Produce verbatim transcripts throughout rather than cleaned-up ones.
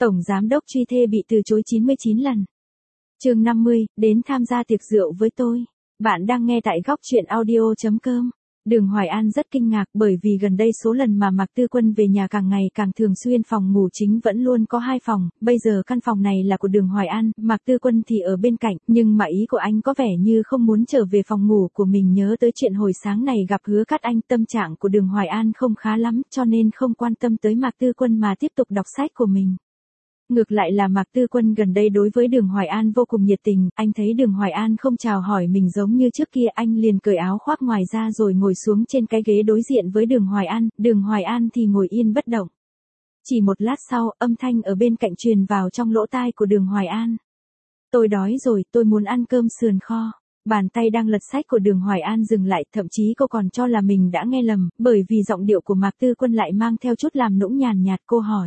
Tổng giám đốc truy thê bị từ chối chín mươi chín lần. Chương năm mươi, đến tham gia tiệc rượu với tôi. Bạn đang nghe tại góc truyện audio chấm com. Đường Hoài An rất kinh ngạc bởi vì gần đây số lần mà Mạc Tư Quân về nhà càng ngày càng thường xuyên, phòng ngủ chính vẫn luôn có hai phòng, bây giờ căn phòng này là của Đường Hoài An, Mạc Tư Quân thì ở bên cạnh, nhưng mà ý của anh có vẻ như không muốn trở về phòng ngủ của mình, nhớ tới chuyện hồi sáng này gặp Hứa Cát Anh, tâm trạng của Đường Hoài An không khá lắm, cho nên không quan tâm tới Mạc Tư Quân mà tiếp tục đọc sách của mình. Ngược lại là Mạc Tư Quân gần đây đối với Đường Hoài An vô cùng nhiệt tình, anh thấy Đường Hoài An không chào hỏi mình giống như trước kia, anh liền cởi áo khoác ngoài ra rồi ngồi xuống trên cái ghế đối diện với Đường Hoài An, Đường Hoài An thì ngồi yên bất động. Chỉ một lát sau, âm thanh ở bên cạnh truyền vào trong lỗ tai của Đường Hoài An. Tôi đói rồi, tôi muốn ăn cơm sườn kho. Bàn tay đang lật sách của Đường Hoài An dừng lại, thậm chí cô còn cho là mình đã nghe lầm, bởi vì giọng điệu của Mạc Tư Quân lại mang theo chút làm nũng nhàn nhạt. Cô hỏi.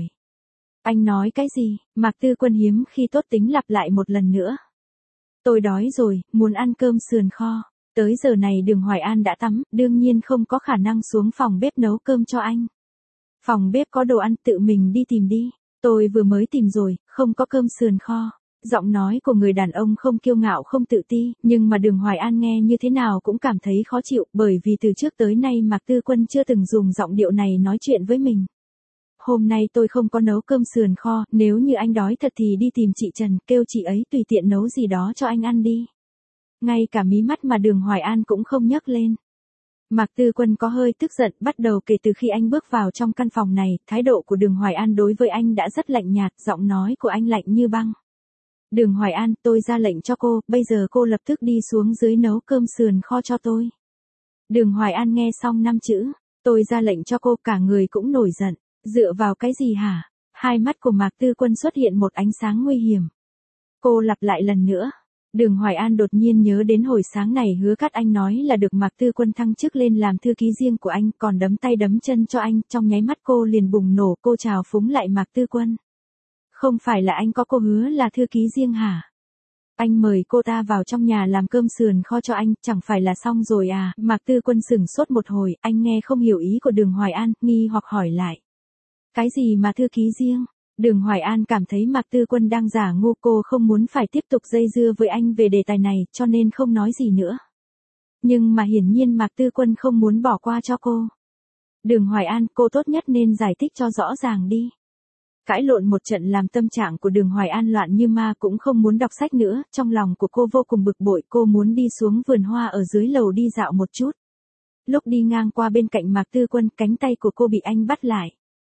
Anh nói cái gì? Mạc Tư Quân hiếm khi tốt tính lặp lại một lần nữa. Tôi đói rồi, muốn ăn cơm sườn kho. Tới giờ này Đường Hoài An đã tắm, đương nhiên không có khả năng xuống phòng bếp nấu cơm cho anh. Phòng bếp có đồ ăn, tự mình đi tìm đi. Tôi vừa mới tìm rồi, không có cơm sườn kho. Giọng nói của người đàn ông không kiêu ngạo không tự ti, nhưng mà Đường Hoài An nghe như thế nào cũng cảm thấy khó chịu, bởi vì từ trước tới nay Mạc Tư Quân chưa từng dùng giọng điệu này nói chuyện với mình. Hôm nay tôi không có nấu cơm sườn kho, nếu như anh đói thật thì đi tìm chị Trần, kêu chị ấy tùy tiện nấu gì đó cho anh ăn đi. Ngay cả mí mắt mà Đường Hoài An cũng không nhấc lên. Mạc Tư Quân có hơi tức giận, bắt đầu kể từ khi anh bước vào trong căn phòng này, thái độ của Đường Hoài An đối với anh đã rất lạnh nhạt, giọng nói của anh lạnh như băng. Đường Hoài An, tôi ra lệnh cho cô, bây giờ cô lập tức đi xuống dưới nấu cơm sườn kho cho tôi. Đường Hoài An nghe xong năm chữ, tôi ra lệnh cho cô, cả người cũng nổi giận. Dựa vào cái gì hả? Hai mắt của Mạc Tư Quân xuất hiện một ánh sáng nguy hiểm. Cô lặp lại lần nữa. Đường Hoài An đột nhiên nhớ đến hồi sáng này Hứa Cát Anh nói là được Mạc Tư Quân thăng chức lên làm thư ký riêng của anh, còn đấm tay đấm chân cho anh, trong nháy mắt cô liền bùng nổ, cô chào phúng lại Mạc Tư Quân. Không phải là anh có cô Hứa là thư ký riêng hả? Anh mời cô ta vào trong nhà làm cơm sườn kho cho anh, chẳng phải là xong rồi à? Mạc Tư Quân sửng sốt một hồi, anh nghe không hiểu ý của Đường Hoài An, nghi hoặc hỏi lại. Cái gì mà thư ký riêng? Đường Hoài An cảm thấy Mạc Tư Quân đang giả ngu, cô không muốn phải tiếp tục dây dưa với anh về đề tài này, cho nên không nói gì nữa. Nhưng mà hiển nhiên Mạc Tư Quân không muốn bỏ qua cho cô. Đường Hoài An, cô tốt nhất nên giải thích cho rõ ràng đi. Cãi lộn một trận làm tâm trạng của Đường Hoài An loạn như ma, cũng không muốn đọc sách nữa, trong lòng của cô vô cùng bực bội, cô muốn đi xuống vườn hoa ở dưới lầu đi dạo một chút. Lúc đi ngang qua bên cạnh Mạc Tư Quân, cánh tay của cô bị anh bắt lại.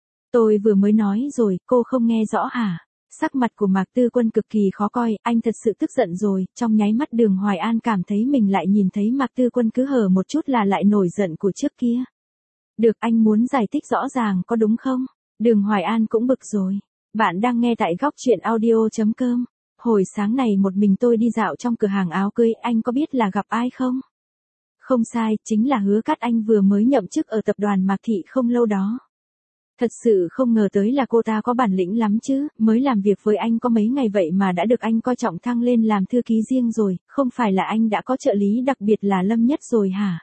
Tôi vừa mới nói rồi, cô không nghe rõ hả? Sắc mặt của Mạc Tư Quân cực kỳ khó coi, anh thật sự tức giận rồi, trong nháy mắt Đường Hoài An cảm thấy mình lại nhìn thấy Mạc Tư Quân cứ hở một chút là lại nổi giận của trước kia. Được, anh muốn giải thích rõ ràng có đúng không? Đường Hoài An cũng bực rồi. Bạn đang nghe tại góc truyện audio chấm com. Hồi sáng này một mình tôi đi dạo trong cửa hàng áo cưới, anh có biết là gặp ai không? Không sai, chính là Hứa Cát Anh vừa mới nhậm chức ở tập đoàn Mạc Thị không lâu đó. Thật sự không ngờ tới là cô ta có bản lĩnh lắm chứ, mới làm việc với anh có mấy ngày vậy mà đã được anh coi trọng thăng lên làm thư ký riêng rồi, không phải là anh đã có trợ lý đặc biệt là Lâm Nhất rồi hả?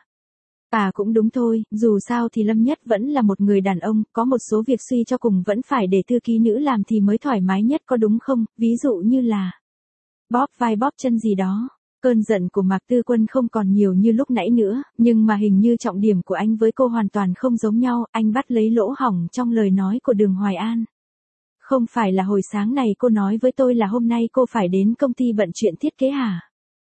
À cũng đúng thôi, dù sao thì Lâm Nhất vẫn là một người đàn ông, có một số việc suy cho cùng vẫn phải để thư ký nữ làm thì mới thoải mái nhất có đúng không, ví dụ như là bóp vai bóp chân gì đó. Cơn giận của Mạc Tư Quân không còn nhiều như lúc nãy nữa, nhưng mà hình như trọng điểm của anh với cô hoàn toàn không giống nhau, anh bắt lấy lỗ hổng trong lời nói của Đường Hoài An. Không phải là hồi sáng này cô nói với tôi là hôm nay cô phải đến công ty bận chuyện thiết kế hả?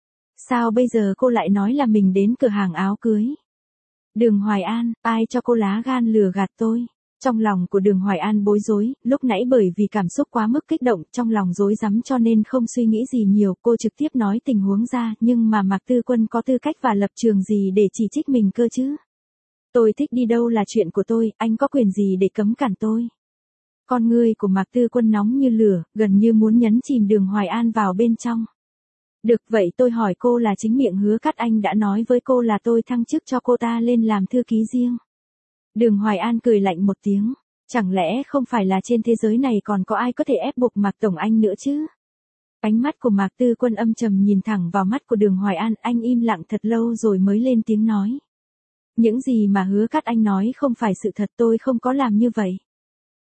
Sao bây giờ cô lại nói là mình đến cửa hàng áo cưới? Đường Hoài An, ai cho cô lá gan lừa gạt tôi? Trong lòng của Đường Hoài An bối rối, lúc nãy bởi vì cảm xúc quá mức kích động, trong lòng rối rắm cho nên không suy nghĩ gì nhiều, cô trực tiếp nói tình huống ra, nhưng mà Mạc Tư Quân có tư cách và lập trường gì để chỉ trích mình cơ chứ? Tôi thích đi đâu là chuyện của tôi, anh có quyền gì để cấm cản tôi? Con ngươi của Mạc Tư Quân nóng như lửa, gần như muốn nhấn chìm Đường Hoài An vào bên trong. Được vậy tôi hỏi cô là chính miệng Hứa Cát Anh đã nói với cô là tôi thăng chức cho cô ta lên làm thư ký riêng. Đường Hoài An cười lạnh một tiếng, chẳng lẽ không phải là trên thế giới này còn có ai có thể ép buộc Mạc Tổng Anh nữa chứ? Ánh mắt của Mạc Tư Quân âm trầm nhìn thẳng vào mắt của Đường Hoài An, anh im lặng thật lâu rồi mới lên tiếng nói. Những gì mà Hứa Cát Anh nói không phải sự thật, tôi không có làm như vậy.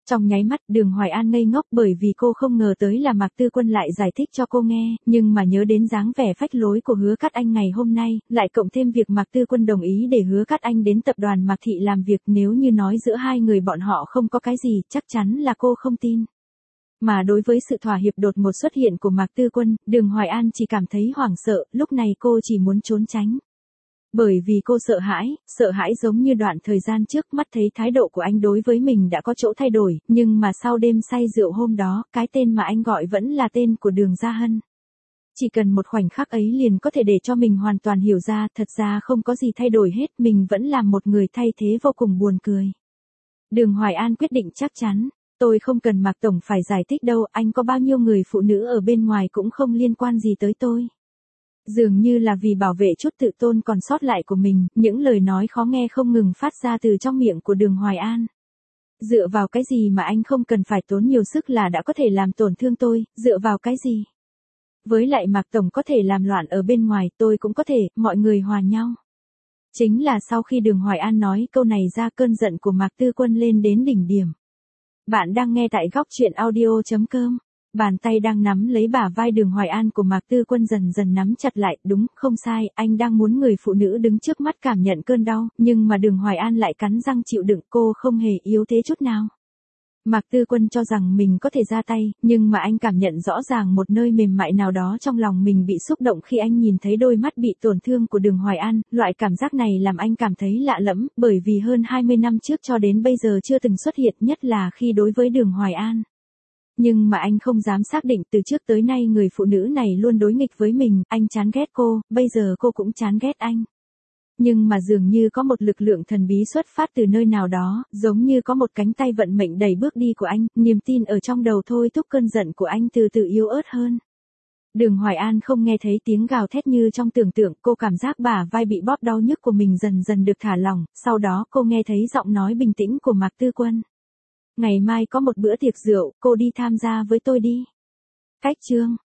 Trong nháy mắt Đường Hoài An ngây ngốc bởi vì cô không ngờ tới là Mạc Tư Quân lại giải thích cho cô nghe, nhưng mà nhớ đến dáng vẻ phách lối của Hứa Cát Anh ngày hôm nay, lại cộng thêm việc Mạc Tư Quân đồng ý để Hứa Cát Anh đến tập đoàn Mạc Thị làm việc, nếu như nói giữa hai người bọn họ không có cái gì, chắc chắn là cô không tin. Mà đối với sự thỏa hiệp đột ngột xuất hiện của Mạc Tư Quân, Đường Hoài An chỉ cảm thấy hoảng sợ, lúc này cô chỉ muốn trốn tránh. Bởi vì cô sợ hãi, sợ hãi giống như đoạn thời gian trước mắt thấy thái độ của anh đối với mình đã có chỗ thay đổi, nhưng mà sau đêm say rượu hôm đó, cái tên mà anh gọi vẫn là tên của Đường Gia Hân. Chỉ cần một khoảnh khắc ấy liền có thể để cho mình hoàn toàn hiểu ra, thật ra không có gì thay đổi hết, mình vẫn là một người thay thế vô cùng buồn cười. Đường Hoài An quyết định chắc chắn, tôi không cần Mạc Tổng phải giải thích đâu, anh có bao nhiêu người phụ nữ ở bên ngoài cũng không liên quan gì tới tôi. Dường như là vì bảo vệ chút tự tôn còn sót lại của mình, những lời nói khó nghe không ngừng phát ra từ trong miệng của Đường Hoài An. Dựa vào cái gì mà anh không cần phải tốn nhiều sức là đã có thể làm tổn thương tôi, dựa vào cái gì? Với lại Mạc Tổng có thể làm loạn ở bên ngoài, tôi cũng có thể, mọi người hòa nhau. Chính là sau khi Đường Hoài An nói câu này ra, cơn giận của Mạc Tư Quân lên đến đỉnh điểm. Bạn đang nghe tại góc truyện audio chấm com. Bàn tay đang nắm lấy bả vai Đường Hoài An của Mạc Tư Quân dần dần nắm chặt lại, đúng, không sai, anh đang muốn người phụ nữ đứng trước mắt cảm nhận cơn đau, nhưng mà Đường Hoài An lại cắn răng chịu đựng, cô không hề yếu thế chút nào. Mạc Tư Quân cho rằng mình có thể ra tay, nhưng mà anh cảm nhận rõ ràng một nơi mềm mại nào đó trong lòng mình bị xúc động khi anh nhìn thấy đôi mắt bị tổn thương của Đường Hoài An, loại cảm giác này làm anh cảm thấy lạ lẫm, bởi vì hơn hai mươi năm trước cho đến bây giờ chưa từng xuất hiện, nhất là khi đối với Đường Hoài An. Nhưng mà anh không dám xác định, từ trước tới nay người phụ nữ này luôn đối nghịch với mình, anh chán ghét cô, bây giờ cô cũng chán ghét anh. Nhưng mà dường như có một lực lượng thần bí xuất phát từ nơi nào đó, giống như có một cánh tay vận mệnh đẩy bước đi của anh, niềm tin ở trong đầu thôi thúc cơn giận của anh từ từ yếu ớt hơn. Đường Hoài An không nghe thấy tiếng gào thét như trong tưởng tượng, cô cảm giác bả vai bị bóp đau nhức của mình dần dần được thả lỏng, sau đó cô nghe thấy giọng nói bình tĩnh của Mạc Tư Quân. Ngày mai có một bữa tiệc rượu, cô đi tham gia với tôi đi. Cách chương